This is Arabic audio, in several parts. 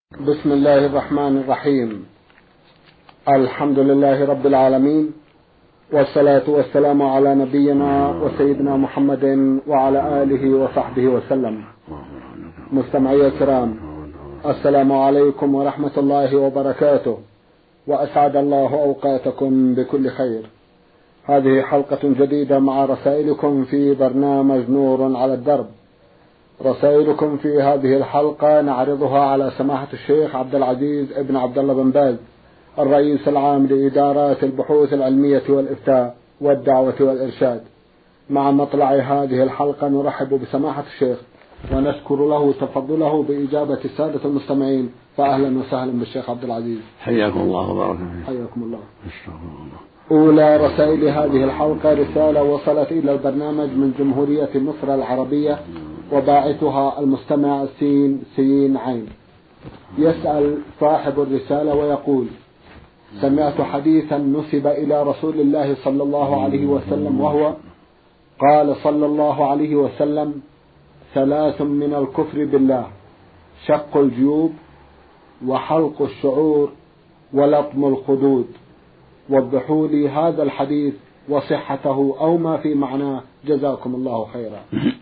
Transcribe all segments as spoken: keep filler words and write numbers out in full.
بسم الله الرحمن الرحيم. الحمد لله رب العالمين، والصلاة والسلام على نبينا وسيدنا محمد وعلى آله وصحبه وسلم. مستمعي الكرام، السلام عليكم ورحمة الله وبركاته، وأسعد الله أوقاتكم بكل خير. هذه حلقة جديدة مع رسائلكم في برنامج نور على الدرب. رسائلكم في هذه الحلقة نعرضها على سماحة الشيخ عبد العزيز ابن عبد الله بن باز، الرئيس العام لإدارات البحوث العلمية والإفتاء والدعوة والإرشاد. مع مطلع هذه الحلقة نرحب بسماحة الشيخ ونشكر له تفضله بإجابة السادة المستمعين، فأهلا وسهلا بالشيخ عبد العزيز. حياكم الله وبارك فيك. حياكم الله. أولى رسائل هذه الحلقة رسالة وصلت إلى البرنامج من جمهورية مصر العربية، وباعثها المستمع سين سين عين. يسأل صاحب الرسالة ويقول: سمعت حديثا نسب إلى رسول الله صلى الله عليه وسلم، وهو قال صلى الله عليه وسلم: ثلاث من الكفر بالله: شق الجيوب، وحلق الشعور، ولطم الخدود. وضحوا لي هذا الحديث وصحته أو ما في معناه، جزاكم الله خيرا.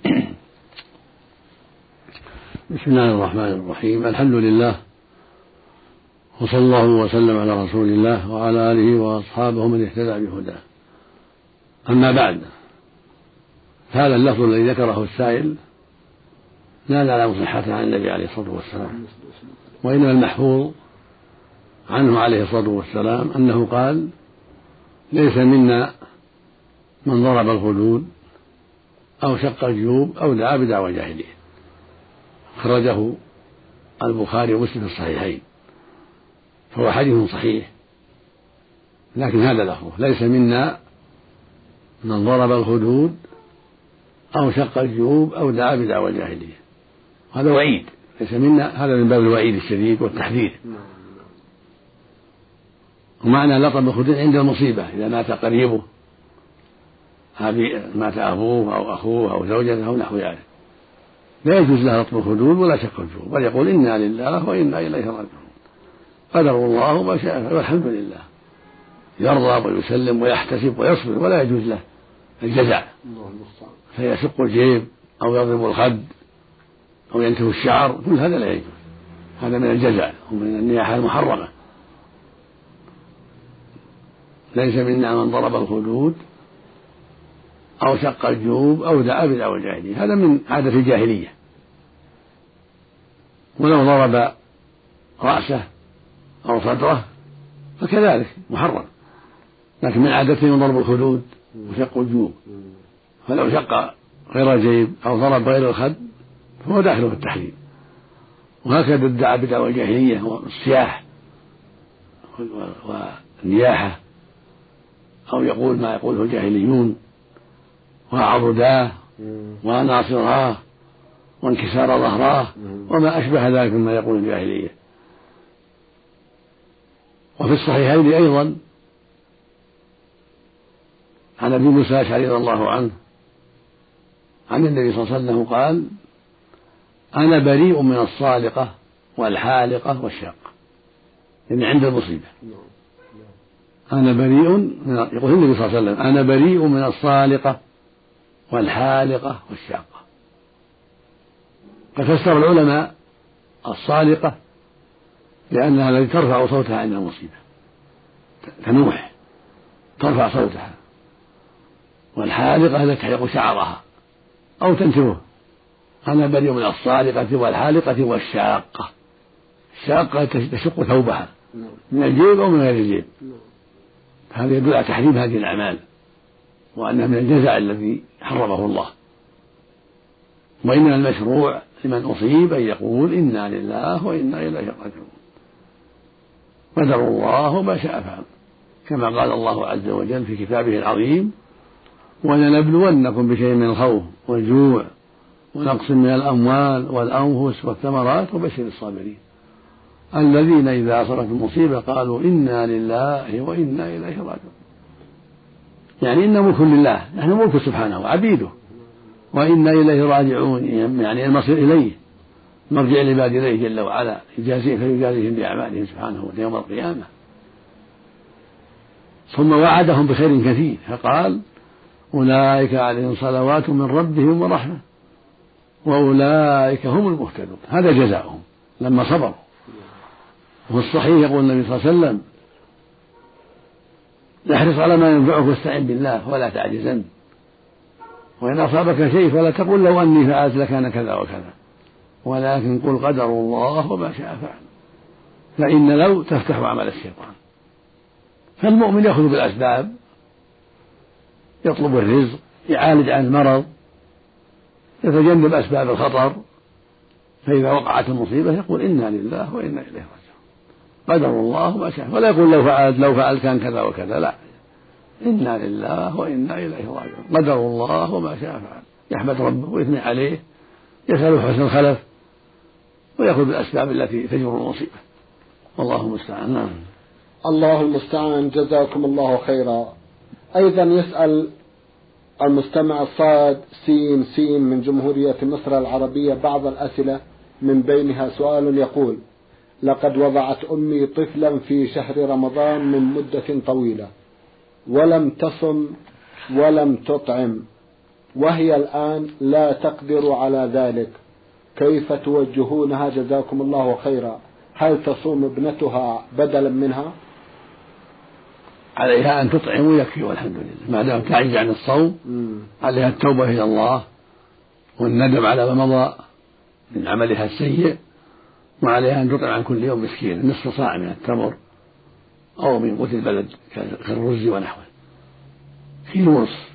بسم الله الرحمن الرحيم. الحمد لله، وصلى الله وسلم على رسول الله وعلى آله وأصحابه من اهتدى بهداه. أما بعد، هذا اللفظ الذي ذكره السائل لا نعلم صحته عن النبي عليه الصلاة والسلام، وإنما المحفوظ عنه عليه الصلاة والسلام أنه قال: ليس منا من ضرب الخدود أو شق الجيوب أو دعا بدعوى جاهلية. خرجه البخاري ومسلم في الصحيحين، فهو حديث صحيح، لكن هذا لفظه: ليس منا من ضرب الخدود أو شق الجيوب أو دعا بدعوى جاهلية. هذا وعيد، ليس منا، هذا من باب الوعيد الشديد والتحذير. ومعنى لطم الخدود عند المصيبة، إذا مات قريبه، مات أبوه أو أخوه أو زوجته أو نحو ذلك، لا يجوز له لطم الخدود ولا شق الجيوب، بل يقول: إنا لله وإنا إليه راجعون، قدر الله ما شاء، والحمد لله. يرضى ويسلم ويحتسب ويصبر، ولا يجوز له الجزع، فيشق الجيب أو يضرب الخد أو ينتف الشعر، كل هذا لا يجوز. هذا من الجزع ومن النياحة المحرمة. ليس منا من ضرب الخدود أو شق الجيوب أو دعا بدعوى الجاهلية، هذا من عادة الجاهلية. ولو ضرب رأسه أو صدره فكذلك محرم، لكن من عادتهم ضرب الخدود وشق الجيوب. فلو شق غير الجيب أو ضرب غير الخد فهو داخل في التحريم. وهكذا ادعى بدعوى الجاهلية والصياح والنياحة، أو يقول ما يقوله الجاهليون: وعضداه وناصراه وانكسار ظهراه وما أشبه ذلك مما يقول الجاهلية. وفي الصحيحين أيضا عن أبي موسى الأشعري رضي الله عنه عن النبي صلى الله عليه وسلم قال: أنا بريء من الصالقة والحالقة والشاقة، يعني عند المصيبة. أنا بريء من، يقول النبي صلى الله عليه وسلم: أنا بريء من الصالقة والحالقة والشاقة. ففسر العلماء الصالقة لأنها التي ترفع صوتها عند المصيبة، تنوح ترفع صوتها، والحالقة التي تحلق شعرها أو تنتفه. أنا بريء من الصالقة والحالقة والشاقة. الشاقة تشق ثوبها من الجيب أو من غير الجيب. هذا يدل على تحريم هذه الأعمال، وأنها من الجزع الذي حرمه الله. وإنما المشروع لمن أصيب أن يقول: إنا لله وإنا إليه راجعون، قدر الله ما شاء فعل، كما قال الله عز وجل في كتابه العظيم: ولنبلونكم بشيء من الخوف والجوع ونقص من الأموال والأنفس والثمرات وبشر الصابرين الذين إذا أصابت المصيبة قالوا: إنا لله وإنا إليه راجعون. يعني إن ملك لله، نحن ملك سبحانه وعبيده، وإنا إليه راجعون، يعني المصير إليه. مرجع العباد إليه جل وعلا يجازيهم فيجازيهم بأعمالهم سبحانه يوم القيامة. ثم وعدهم بخير كثير فقال أولئك عليهم صلوات من ربهم ورحمة وأولئك هم المهتدون. هذا جزاؤهم لما صبروا. وفي الصحيح يقول النبي صلى الله عليه وسلم احرص على ما ينفعك واستعن بالله ولا تعجزن، وإن أصابك شيء فلا تقل لو أني فعلت لكان كذا وكذا، ولكن قل قدر الله وما شاء فعل، فإن لو تفتح عمل الشيطان. فالمؤمن يأخذ بالأسباب، يطلب الرزق، يعالج عن المرض، يتجنب أسباب الخطر، فإذا وقعت المصيبة يقول إنا لله وإنا إليه راجعون، قدر الله ما شاء، ولا يقول لو فعلت لو فعلت كان كذا وكذا، لا، إنا لله وإنا إليه راجعون، قدر الله وما شاء فعل، يحمد ربه ويثني عليه، يسأل حسن الخلف، ويأخذ بالأسباب التي تجر المصيبة، والله المستعان. نعم. الله المستعان. جزاكم الله خيرا. أيضا يسأل المستمع الصاد سين سين من جمهورية مصر العربية بعض الأسئلة، من بينها سؤال يقول: لقد وضعت أمي طفلا في شهر رمضان من مدة طويلة ولم تصم ولم تطعم، وهي الآن لا تقدر على ذلك، كيف توجهونها جزاكم الله خيرا؟ هل تصوم ابنتها بدلا منها؟ عليها أن تطعم ويكفي والحمد لله، ما دام تعجز عن الصوم عليها التوبة إلى الله والندم على ما مضى من عملها السيء، وعليها أن تطعم عن كل يوم مسكين نصف صاع من التمر أو من قوت البلد كالرز ونحوه في ونصف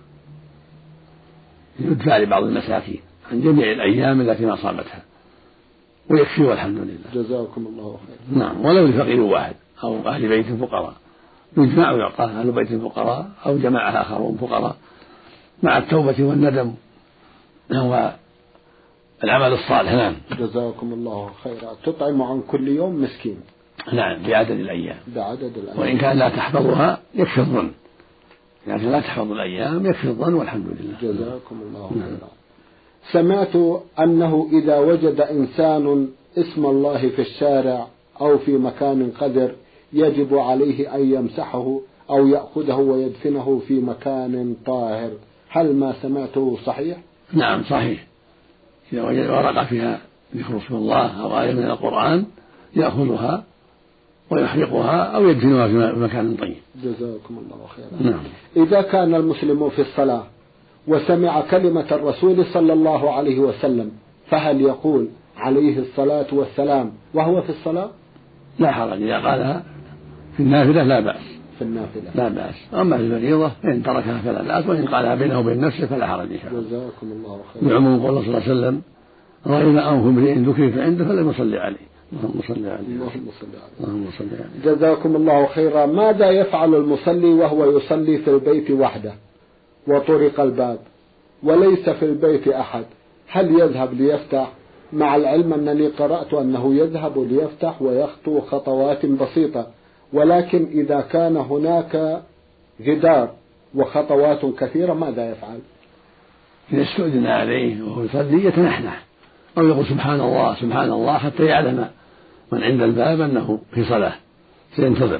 يدفع لبعض المساكين عن جميع الأيام التي ما صامتها، ويكفي والحمد لله. جزاكم الله خير. نعم. ولو لفقير واحد أو أهل بيت فقراء يجمع ويعطى أهل بيت فقراء أو جماعة آخرون فقراء مع التوبة والندم هو العمل الصالح. نعم. جزاكم الله خيرا. تطعم عن كل يوم مسكين. نعم، بعدد الأيام. بعدد الأيام. وإن كان لا تحفظها يكفي الظن، لكن لا تحفظ الأيام يكفي الظن والحمد لله. جزاكم الله خيرا. سمعت أنه إذا وجد إنسان اسم الله في الشارع أو في مكان قذر يجب عليه أن يمسحه أو يأخذه ويدفنه في مكان طاهر، هل ما سمعته صحيح؟ نعم صحيح. إذا وجد ورقة فيها ذكر اسم الله أو آية من القرآن يأخذها ويحرقها أو يدفنها في مكان طيب. جزاكم الله خيرا. نعم. إذا كان المسلم في الصلاة وسمع كلمة الرسول صلى الله عليه وسلم، فهل يقول عليه الصلاة والسلام وهو في الصلاة؟ لا حرج، إذا قالها في النافلة لا بأس. في النافلة لا بأس. أما في الفريضة فإن تركها فلا بأس، وإن قالها بينه وبين نفسه فلا حرج إن شاء الله. جزاكم الله خيرا. بعموم قول صلى الله عليه وسلم: رغم أنف امرئ ذكرت عنده فلم يصلي عليه. اللهم صل عليه. اللهم صل عليه. اللهم صل عليه. جزاكم الله خيرا. ماذا يفعل المصلي وهو يصلي في البيت وحده وطرق الباب وليس في البيت أحد؟ هل يذهب ليفتح؟ مع العلم أنني قرأت أنه يذهب ليفتح ويخطو خطوات بسيطة، ولكن إذا كان هناك جدار وخطوات كثيرة ماذا يفعل؟ إذا استؤذن عليه وهو يصلي يتنحنح أو يقول سبحان الله سبحان الله حتى يعلم من عند الباب أنه في صلاة سينتظر،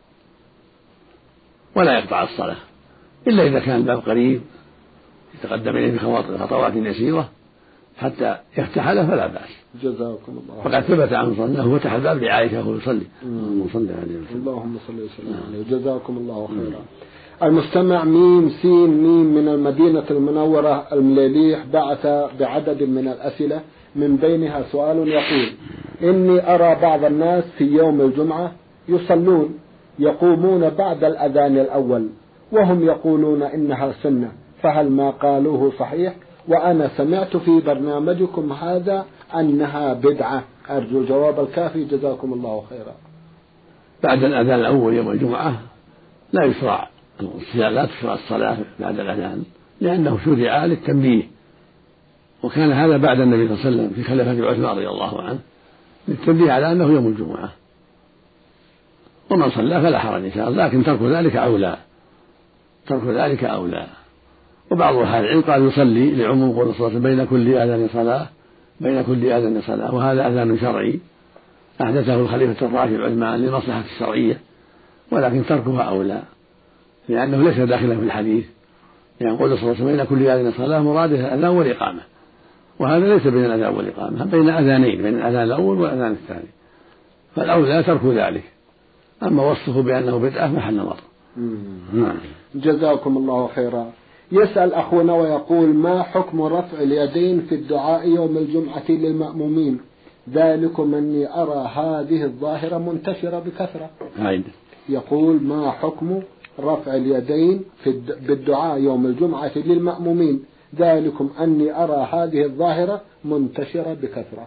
ولا يقطع الصلاة إلا إذا كان الباب قريب يتقدم إليه بخطوات يسيرة حتى يفتح له فلا بأس. جزاكم الله. فقد ثبت عنه صلى الله عليه وسلم فتح الباب لعائشة وهو يصلي. اللهم صل عليه. اللهم صل وسلم عليه. جزاكم الله خيرا. المستمع ميم سين ميم من المدينة المنورة المليليح بعث بعدد من الأسئلة، من بينها سؤال يقول: إني أرى بعض الناس في يوم الجمعة يصلون يقومون بعد الأذان الأول وهم يقولون إنها سنة، فهل ما قالوه صحيح؟ وأنا سمعت في برنامجكم هذا أنها بدعة، أرجو الجواب الكافي جزاكم الله خيرا. بعد الأذان الأول يوم الجمعة لا يشرع لا تشرع الصلاة بعد الأذان، لأنه شرع للتنبيه، وكان هذا بعد النبي صلى الله عليه وسلم في خلافة عثمان رضي الله عنه للتنبيه على أنه يوم الجمعة، ومن صلى فلا حرج إن شاء الله، لكن ترك ذلك أولى ترك ذلك أولى. وبعض أهل العلم قال يصلي لعموم قول صلى الله عليه وسلم: بين كل أذان صلاة بين كل أذان صلاة، وهذا أذان شرعي أحدثه الخليفة الراشد عثمان للمصلحة الشرعية، ولكن تركها أولى لأنه ليس داخلا في الحديث، يعني يقول صلى الله عليه وسلم بين كل أذان صلاة مراده الأذان والإقامة، وهذا ليس بين الأذان والإقامة، بين أذانين، بين الأذان الأول والأذان الثاني، فالأولى ترك ذلك. أما وصفه بأنه بدعة محل نظر. نعم. جزاكم الله خيرا. يسأل أخونا ويقول: ما حكم رفع اليدين في الدعاء يوم الجمعة للمأمومين؟ ذلكم أني أرى هذه الظاهرة منتشرة بكثرة. عيد. يقول: ما حكم رفع اليدين في بالدعاء يوم الجمعة للمأمومين؟ ذلكم أني أرى هذه الظاهرة منتشرة بكثرة.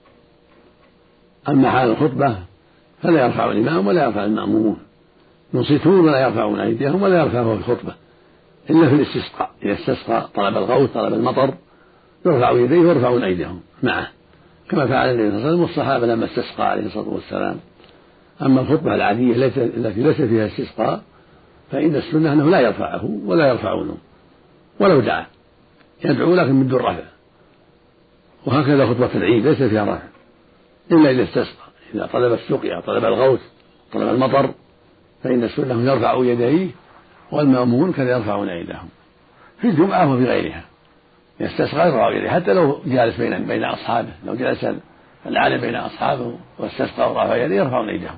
أما حال الخطبة فلا يرفع الإمام ولا يرفع المأمومون، ينصتون ولا يرفعون أيديهم ولا يرفعه في الخطبة إلا في الاستسقاء، إذا استسقى طلب الغوث طلب المطر يرفع يديه ويرفعون أيديهم معه، كما فعل النبي صلى الله عليه وسلم والصحابة لما استسقى عليه الصلاة والسلام. أما الخطبة العادية التي ليس فيها استسقاء فإن السنة أنه لا يرفعه ولا يرفعونه ولو دعا، يدعو لكن بدون رفع. وهكذا خطبة العيد ليس فيها رفع إلا إذا استسقى، إذا طلب السقيا طلب الغوث طلب المطر فإن السنة يرفع يديه والمأمون كذا يرفعون أيديهم في الجمعة وفي غيرها. يستسقى يرفع يديه حتى لو جالس بين بين أصحابه، لو جلس العالم بين أصحابه واستسقى ورفع يديه يرفعون أيديهم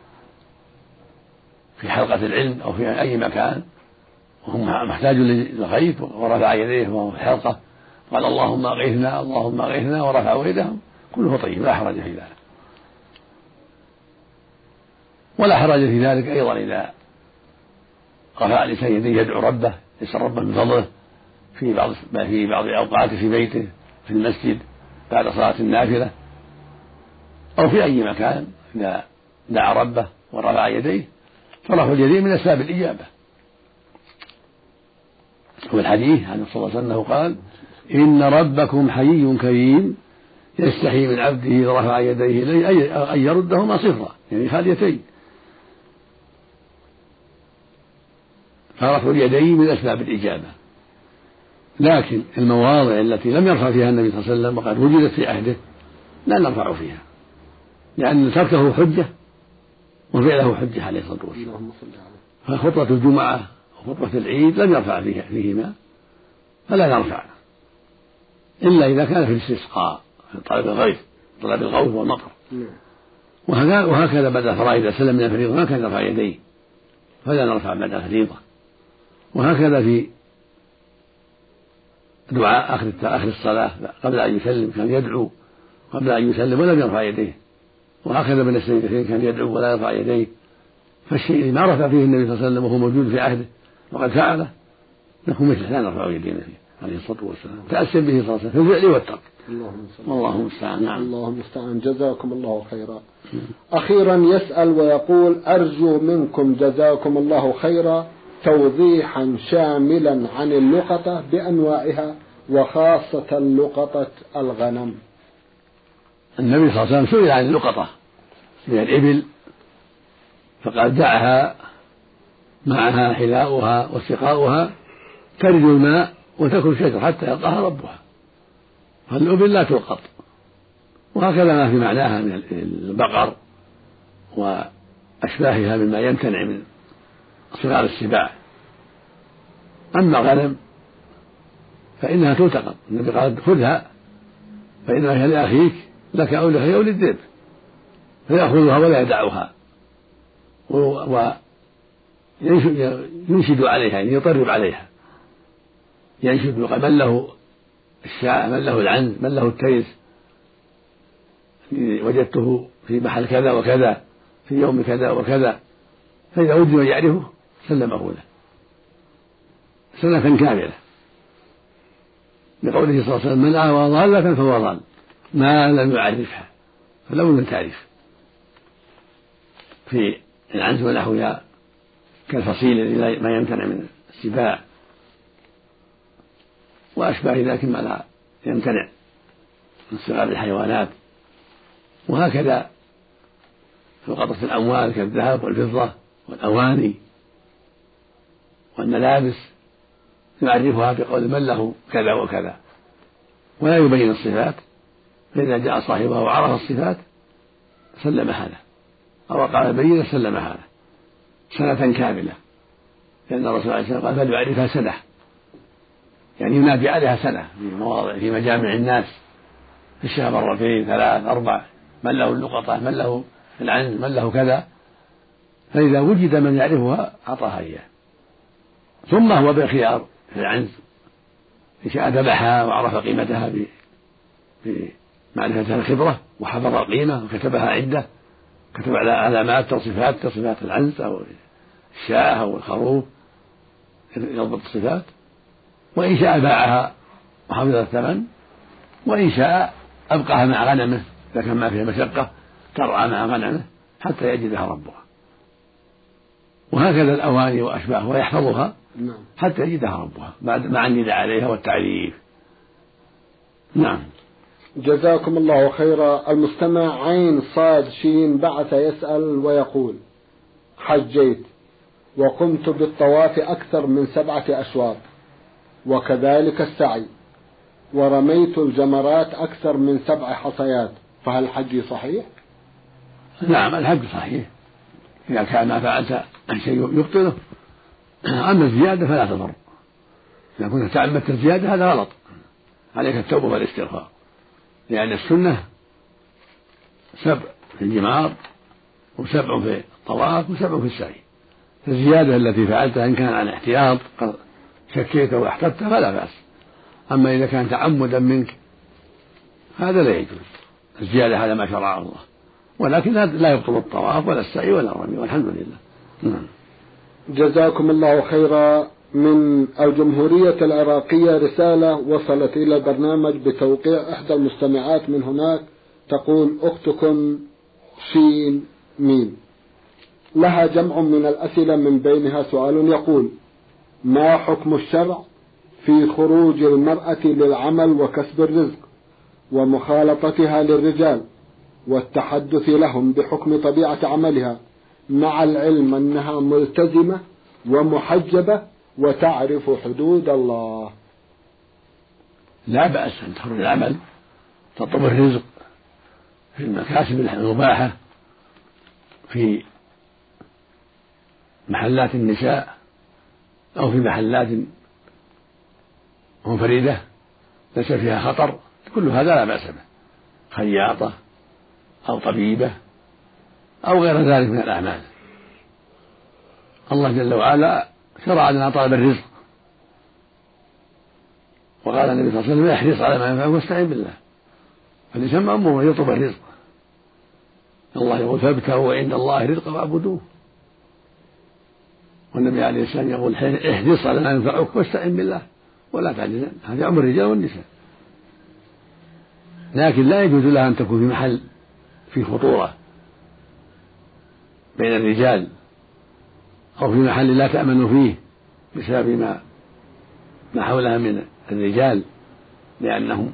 في حلقة العلم أو في أي مكان وهم محتاج للغيث ورفع يديه وهو في الحلقة قال اللهم أغثنا اللهم أغثنا ورفعوا يدهم، كله طيب لا حرج في ذلك. ولا حرج في ذلك أيضا إذا رفع الإنسان يديه يدعو ربه يسأل ربه من فضله في بعض في بعض أوقاته في بيته في المسجد بعد صلاة النافلة أو في أي مكان إذا دعا ربه ورفع يديه فرفع اليدين من أسباب الإجابة. هو الحديث عن صلى الله عليه وسلم قال إن ربكم حيي كريم يستحي من عبده إذا رفع يديه إليه أن يردهما صفرا، يعني خاليتين. فرفع اليدين من أسباب الإجابة، لكن المواضع التي لم يرفع فيها النبي صلى الله عليه وسلم وقد وجدت في عهده لا نرفع فيها، لأن تركه حجة وفعله حجة عليه الصلاة والسلام. فخطبة الجمعة وخطبة العيد لم يرفع فيها فيهما فلا نرفع إلا إذا كان في الاستسقاء في طلب الغيث طلب الغوث والمطر. وهكذا بعد الفرائض إذا سلم من الفريضة ما كان يرفع يديه فلا نرفع بعد الفريضة. وهكذا في دعاء آخر آخر الصلاة قبل أن يسلم كان يدعو قبل أن يسلم ولم يرفع يديه، وهكذا بين السجدتين كان يدعو ولا يرفع يديه. فالشيء اللي ما رفع فيه النبي صلى الله عليه وسلم وهو موجود في عهده وقد فعله نكون مثله لا نرفع يدينا فيه عليه الصلاة والسلام، تأسم به صلى الله عليه وسلم في الفعل والترك. الله المستعان. نعم. الله المستعان. جزاكم الله خيرا. أخيرا يسأل ويقول: أرجو منكم جزاكم الله خيرا توضيحا شاملا عن اللقطة بأنواعها وخاصة لقطة الغنم. النبي صلى الله عليه وسلم سئل عن اللقطة من الإبل فقال دعها معها حلاؤها وسقاؤها ترد الماء وتكن شجر حتى يلقاها ربها، فالإبل لا تلقط. وهكذا ما في معناها من البقر وأشباهها مما يمتنع من صغار السباع. أما الغنم فإنها تلتقط، النبي قال خذها فإنها هي لأخيك لك أو لأخي أو للذئب، فيأخذها ولا يدعها وينشد عليها، يعني يطرب عليها، ينشد من له الشاء من له العنز من له التيس وجدته في محل كذا وكذا في يوم كذا وكذا، فإذا وجد من يعرفه سلمه له سنة كاملة، لقوله صلى الله عليه وسلم من آوى ضالة فهو ضال ما لم يعرفها فلو من تعرف. في العنز ونحوها كالفصيل الذي ما يمتنع من السباع وأشباه ذلك ما لا يمتنع من صغار الحيوانات. وهكذا في لقطة الأموال كالذهب والفضة والأواني والملابس يعرفها بقول من له كذا وكذا ولا يبين الصفات فإذا جاء صاحبه وعرف الصفات سلم هذا، أو وقع بينة سلم هذا سنة كاملة، لأن الرسول عليه الصلاة والسلام قال فليعرفها سنة، يعني ينادي عليها سنة في مواضع في مجامع الناس في الشهر مرتين ثلاث أربع، من له اللقطة، من له العنز، من له كذا، فإذا وجد من يعرفها أعطاها إياه. ثم هو بالخيار في العنز، إن شاء ذبحها وعرف قيمتها بمعرفة الخبرة وحفظ القيمة وكتبها عنده، كتب على علامات تصفات تصفات العنز أو الشاة أو الخروف يضبط الصفات، وإن شاء باعها وحفظ الثمن، وإن شاء أبقاها مع غنمه إذا كان ما فيها مشقة ترعى مع غنمه حتى يجدها ربها، وهكذا الأواني وأشباهها ويحفظها حتى يجدها ربها بعد مع النداء عليها والتعريف. نعم. جزاكم الله خيرا. المستمع عين صاد شين بعث يسأل ويقول: حجيت وقمت بالطواف أكثر من سبعة أشواط وكذلك السعي، ورميت الجمرات أكثر من سبع حصيات، فهل حجي صحيح؟ نعم الحج صحيح إذا كان ما فعلت شيء يبطله، أما الزيادة فلا تضر، إذا كنت تعمدت الزيادة هذا غلط، عليك التوبة والاستغفار، لأن السنة سبع في الجمار وسبع في الطواف وسبع في السعي، الزيادة التي فعلتها إن كان عن احتياط شكيت واحتطت فلا بأس، أما إذا كان تعمدا منك هذا لا يجوز الزيادة على ما شرع الله، ولكن لا يبطل الطواف ولا السعي ولا الرمي، والحمد لله. نعم. جزاكم الله خيرا. من الجمهورية العراقية رسالة وصلت إلى البرنامج بتوقيع إحدى المستمعات من هناك، تقول: أختكم شين ميم، لها جمع من الأسئلة من بينها سؤال يقول: ما حكم الشرع في خروج المرأة للعمل وكسب الرزق ومخالطتها للرجال والتحدث لهم بحكم طبيعة عملها، مع العلم أنها ملتزمة ومحجبة وتعرف حدود الله؟ لا بأس أن تخرج العمل تطلب الرزق في المكاسب المباحة في محلات النساء أو في محلات منفردة ليس فيها خطر، كل هذا لا بأس به، خياطة أو طبيبة أو غير ذلك من الأعمال. الله جل وعلا شرع لنا طلب الرزق، وقال النبي صلى الله عليه وسلم: احرص على ما ينفعك واستعن بالله، فالإنسان مأمور أن يطلب الرزق، الله يقول: فابتغوا عند الله رزقا واعبدوه، والنبي عليه السلام يقول: احرص على ما ينفعك واستعن بالله ولا تعجزن. هذا أمر الرجال والنساء، لكن لا يجوز لها أن تكون في محل في خطورة بين الرجال أو في محل لا تأمن فيه بسبب ما ما حولها من الرجال، لأنهم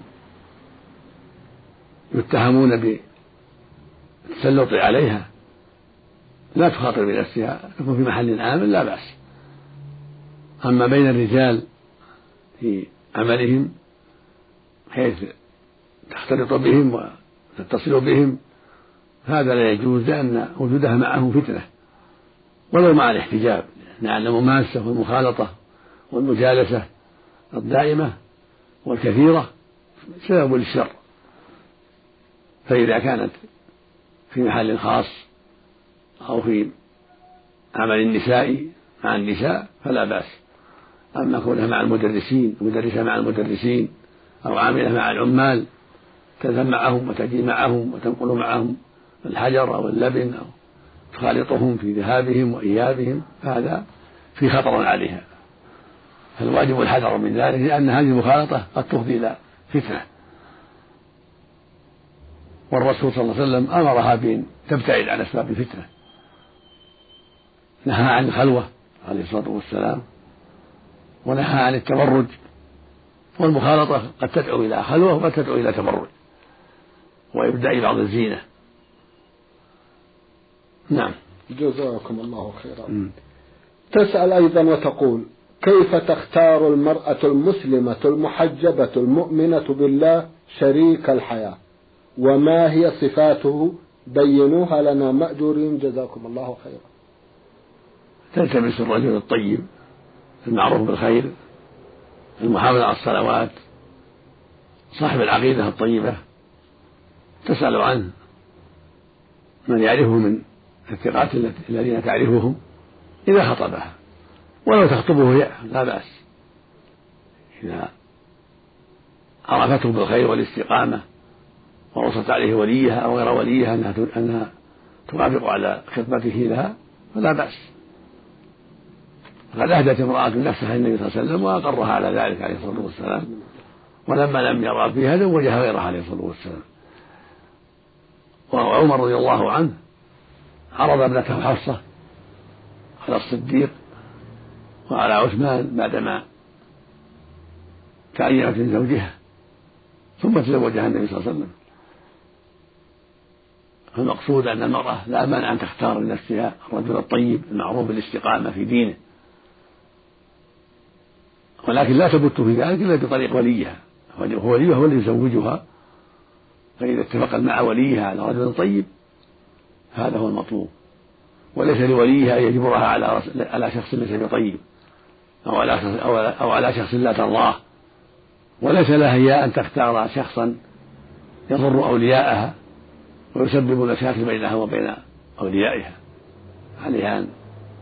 يتهمون بالتسلط عليها، لا تخاطر بنفسها، تكون في محل آمن لا بأس. أما بين الرجال في عملهم حيث تختلط بهم وتتصل بهم هذا لا يجوز، لأن وجودها معهم فتنة ولو مع الاحتجاب، لأن المماسة والمخالطة والمجالسة الدائمة والكثيرة سبب للشر، فإذا كانت في محل خاص أو في عمل النساء مع النساء فلا بأس. أما كونها مع المدرسين، مدرسة مع المدرسين أو عاملة مع العمال تذهب معهم وتجي معهم وتنقل معهم الحجر أو اللبن أو تخالطهم في ذهابهم وإيابهم، هذا في خطر عليها، فالواجب الحذر من ذلك، لأن هذه المخالطة قد تفضي إلى فتنة، والرسول صلى الله عليه وسلم أمرها بأن تبتعد عن أسباب الفتنة، نهى عن الخلوة عليه الصلاة والسلام، ونهى عن التبرج، والمخالطة قد تدعو إلى خلوة وقد تدعو إلى تبرج وإبداء بعض الزينة. نعم. جزاكم الله خيرا. م. تسأل أيضا وتقول: كيف تختار المرأة المسلمة المحجبة المؤمنة بالله شريك الحياة، وما هي صفاته؟ بينوها لنا مأجورين جزاكم الله خيرا. تلتمس الرجل الطيب المعروف بالخير المحافظ على الصلوات صاحب العقيدة الطيبة، تسأل عنه من يعرفه من الثقات الذين تعرفهم إذا خطبها، ولو تخطبه هي لا بأس إذا عرفته بالخير والاستقامة ووصت عليه وليها أو غير وليها أنها أنها توافق على خطبته لها فلا بأس. فقد أهدت امرأة نفسها النبي صلى الله عليه وسلم وأقرها على ذلك عليه الصلاة والسلام، ولما لم يرى فيها زوجها غيرها عليه الصلاة والسلام. وعمر رضي الله عنه عرض ابنته حفصة على الصديق وعلى عثمان بعدما تعينت من زوجها ثم تزوجها النبي صلى الله عليه وسلم. فالمقصود أن المرأة لا مانع أن تختار لنفسها الرجل الطيب المعروف بالاستقامة في دينه، ولكن لا تبت في ذلك إلا بطريق وليها، وليها هو اللي يزوجها، فإذا اتفق مع وليها على رجل طيب هذا هو المطلوب، وليس لوليها أن يجبرها على على شخص ليس بطيب أو على أو على شخص لا ترضاه، وليس لها هي أن تختار شخصا يضر أولياءها ويسبب مشاكل بينها وبين أوليائها. عليها أن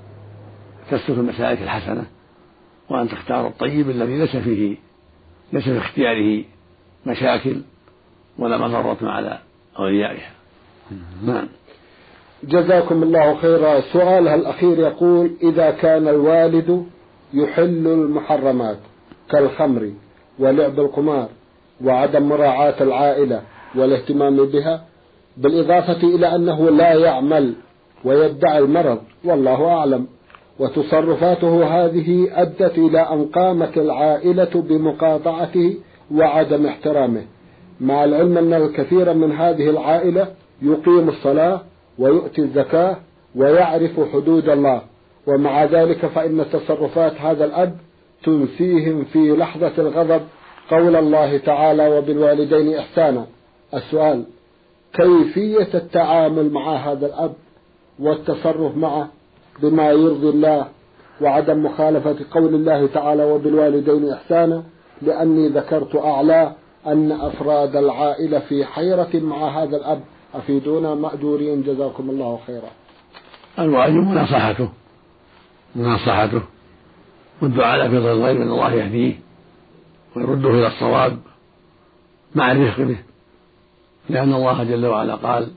تسلك المسالك الحسنة وأن تختار الطيب الذي ليس فيه ليس في اختياره مشاكل ولا مضرة على أوليائها. نعم. جزاكم الله خيرا. سؤالها الأخير يقول: إذا كان الوالد يحل المحرمات كالخمر ولعب القمار وعدم مراعاة العائلة والاهتمام بها، بالإضافة إلى أنه لا يعمل ويدعي المرض والله أعلم، وتصرفاته هذه أدت إلى أن قامت العائلة بمقاطعته وعدم احترامه، مع العلم أن الكثير من هذه العائلة يقيم الصلاة ويؤتي الزكاة ويعرف حدود الله، ومع ذلك فإن تصرفات هذا الأب تنسيهم في لحظة الغضب قول الله تعالى: وبالوالدين إحسانا. السؤال: كيفية التعامل مع هذا الأب والتصرف معه بما يرضي الله وعدم مخالفة قول الله تعالى: وبالوالدين إحسانا، لأني ذكرت أعلى أن أفراد العائلة في حيرة مع هذا الأب، أفيدونا مأجورين جزاكم الله خيرا. الواجب مناصحته مناصحته والدعاء له في ظل الغيب أن الله يهديه ويرده إلى الصواب مع الرفق به، لأن الله جل وعلا قال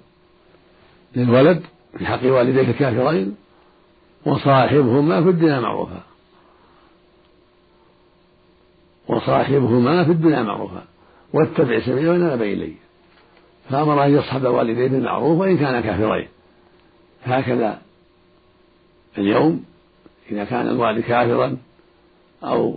للولد في حق والديك الكافرين: وصاحبهما في الدنيا معروفا وصاحبهما في الدنيا معروفا واتبع سبيل من أناب إلي. فأمر أن يصحب والديه بالمعروف وإن كان كافرين. هكذا اليوم إذا كان الوالد كافرا أو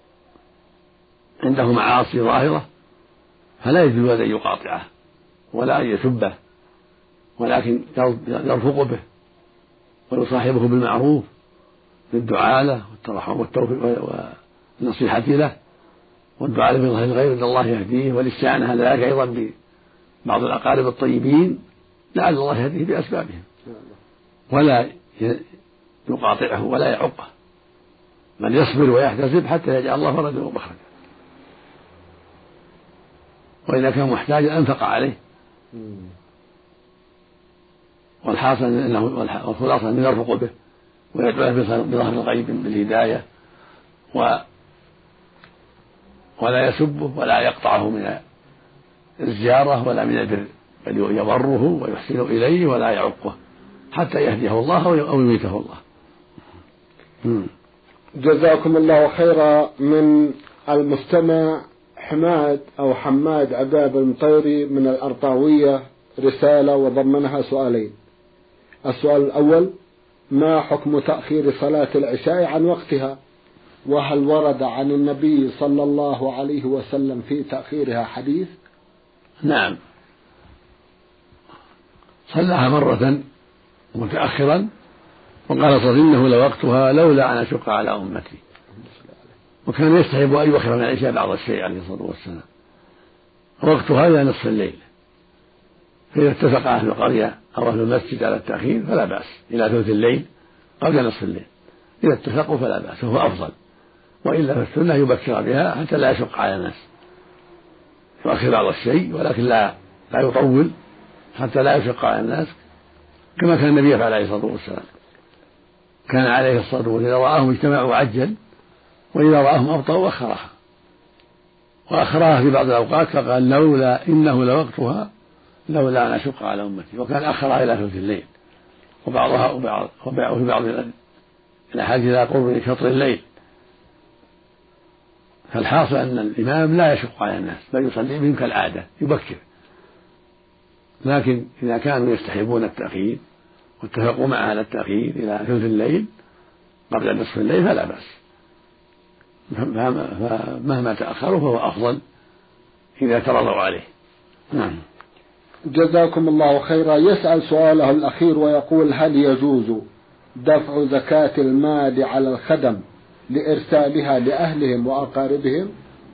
عنده معاصي ظاهرة فلا يجوز الولد أن يقاطعه ولا أن يسبه، ولكن يرفق به ويصاحبه بالمعروف بالدعاء له والترحم والتوفيق والنصيحة له والدعاء له بظهر الغيب أن الله يهديه، والاستعانة على ذلك أيضا ببعض الأقارب الطيبين لعل الله يهديه بأسبابهم، ولا يقاطعه ولا يعقه، بل يصبر ويحتسب حتى يجعل الله فرجا ومخرجا، وإذا كان محتاجا أنفق عليه. والحاصل انه والخلاصه انه يرفق به ويدعو له بظهر الغيب بالهدايه و ولا يسبه ولا يقطعه من الزياره ولا من البر، بل يبره ويحسن اليه ولا يعقه حتى يهديه الله او يميته الله. جزاكم الله خيرا. من المستمع حماد أو حماد عقاب المطيري من الأرطاوية رسالة وضمنها سؤالين. السؤال الأول: ما حكم تأخير صلاة العشاء عن وقتها؟ وهل ورد عن النبي صلى الله عليه وسلم في تأخيرها حديث؟ نعم، صلىها مرة متأخرا وقال صلى إنه لوقتها لولا أن أشق على أمتي، وكان يستحب أن يؤخر من العشاء بعض الشيء عليه الصلاة والسلام. وقتها إلى نصف الليل، فإذا اتفق أهل القرية أو أهل المسجد على التأخير فلا بأس إلى ثلث الليل قبل نصف الليل، إذا اتفقوا فلا بأس وهو أفضل، وإلا فالسنة يبكر بها حتى لا يشق على الناس، يؤخر بعض الشيء ولكن لا لا يطول حتى لا يشق على الناس، كما كان النبي يفعل عليه الصلاة والسلام. كان عليه الصلاة والسلام إذا رآهم اجتمعوا عجل، وإذا رآهم أبطأوا أخرها وأخرها في بعض الأوقات، فقال لولا إنه لوقتها لولا أن أشق على أمتي، وكان أخرها إلى ثلث الليل وبعضها وبعض وفي بعض الأحاديث إلى قرب شطر الليل. فالحاصل أن الإمام لا يشق على الناس بل يصلي بهم كالعادة يبكر، لكن إذا كانوا يستحبون التأخير واتفقوا معه على التأخير إلى ثلث الليل قبل نصف الليل فلا بأس، فمهما تأخروا فهو أفضل إذا ترضوا عليه. نعم. جزاكم الله خيرا. يسأل سؤاله الأخير ويقول: هل يجوز دفع زكاة المال على الخدم لإرسالها لأهلهم وأقاربهم؟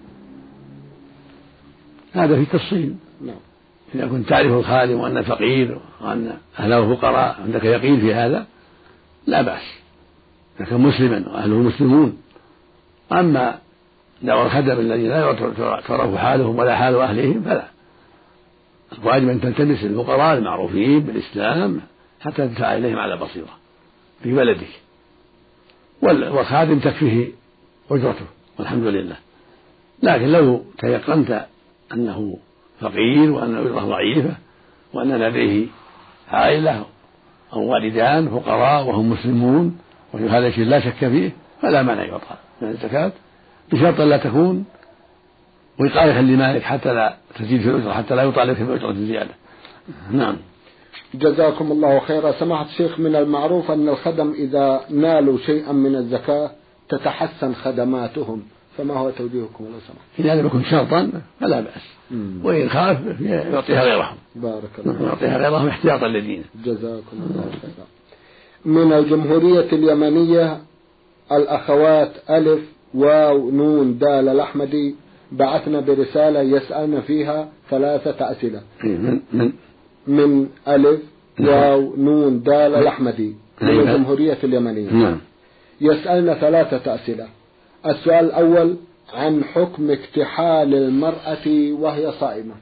هذا في تفصيل. نعم. إذا كنت تعرف الخادم وأن فقير وأن أهله فقراء عندك يقين في هذا لا بأس، إذا كان مسلما وأهله مسلمون. أما دعوى الخدم الذي لا تعرف حالهم ولا حال أهلهم فلا، الواجب أن تلتمس الفقراء المعروفين بالإسلام حتى تدفع إليهم على بصيرة في بلدك، والخادم تكفيه أجرته والحمد لله. لكن لو تيقنت أنه فقير وأن أجره ضعيفة وأن لديه عائلة أو والدان فقراء وهم مسلمون وهذا شيء لا شك فيه فلا مانع يعطى من الزكاة، بشرط لا تكون وقاية لمالك حتى لا تزيد في الأجرة، حتى لا يطالب في الأجرة زيادة. نعم. جزاكم الله خيرا. سماحة الشيخ، من المعروف أن الخدم إذا نالوا شيئا من الزكاة تتحسن خدماتهم، فما هو توجيهكم لو سمحت؟ إذا لم يكن شرطا فلا بأس، وإن خاف يعطيها غيرهم. بارك الله. يعطيها غيرهم احتياطا لدينه. جزاكم الله خيرا. من الجمهورية اليمنية الأخوات ألف واو نون دال الأحمدي بعثنا برسالة يسألنا فيها ثلاثة أسئلة. من من من ألف واو نون دال الأحمدي من الجمهورية اليمنية. نعم. يسألنا ثلاثة أسئلة. السؤال الأول: عن حكم اكتحال المرأة وهي صائمة.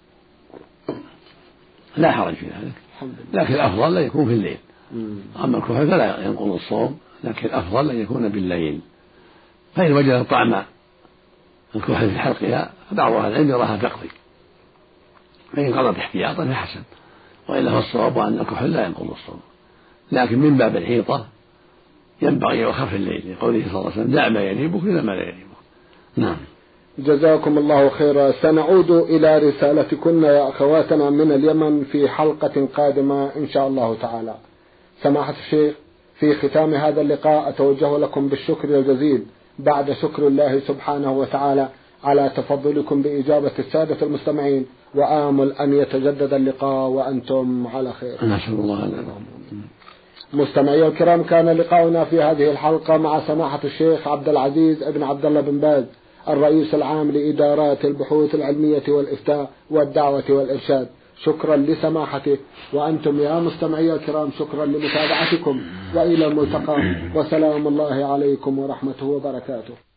لا حرج في ذلك، لكن الأفضل أن يكون في الليل. أما الكحل فلا ينقض الصوم، لكن الأفضل أن يكون بالليل. فإن وجد طعم الكحل في حلقها فبعض أهل العلم يراها تقضي، فإن قضت احتياطا فحسن، وإلا فالصواب أن الكحل لا ينقض الصوم، لكن من باب الحيطة ينبغي يخف الليل، لقوله صلى الله عليه وسلم: دع ما يريبك إلى ما لا يريبك. نعم. جزاكم الله خيرا. سنعود إلى رسالتكن يا أخواتنا من اليمن في حلقة قادمة إن شاء الله تعالى. سماحة الشيخ، في ختام هذا اللقاء أتوجه لكم بالشكر الجزيل بعد شكر الله سبحانه وتعالى على تفضلكم بإجابة السادة المستمعين، وآمل أن يتجدد اللقاء وأنتم على خير. نسأل الله أن مستمعي الكرام، كان لقاؤنا في هذه الحلقة مع سماحة الشيخ عبد العزيز ابن عبد الله بن باز، الرئيس العام لإدارات البحوث العلمية والإفتاء والدعوة والإرشاد. شكرا لسماحته، وأنتم يا مستمعي الكرام شكرا لمتابعتكم، وإلى الملتقى، وسلام الله عليكم ورحمته وبركاته.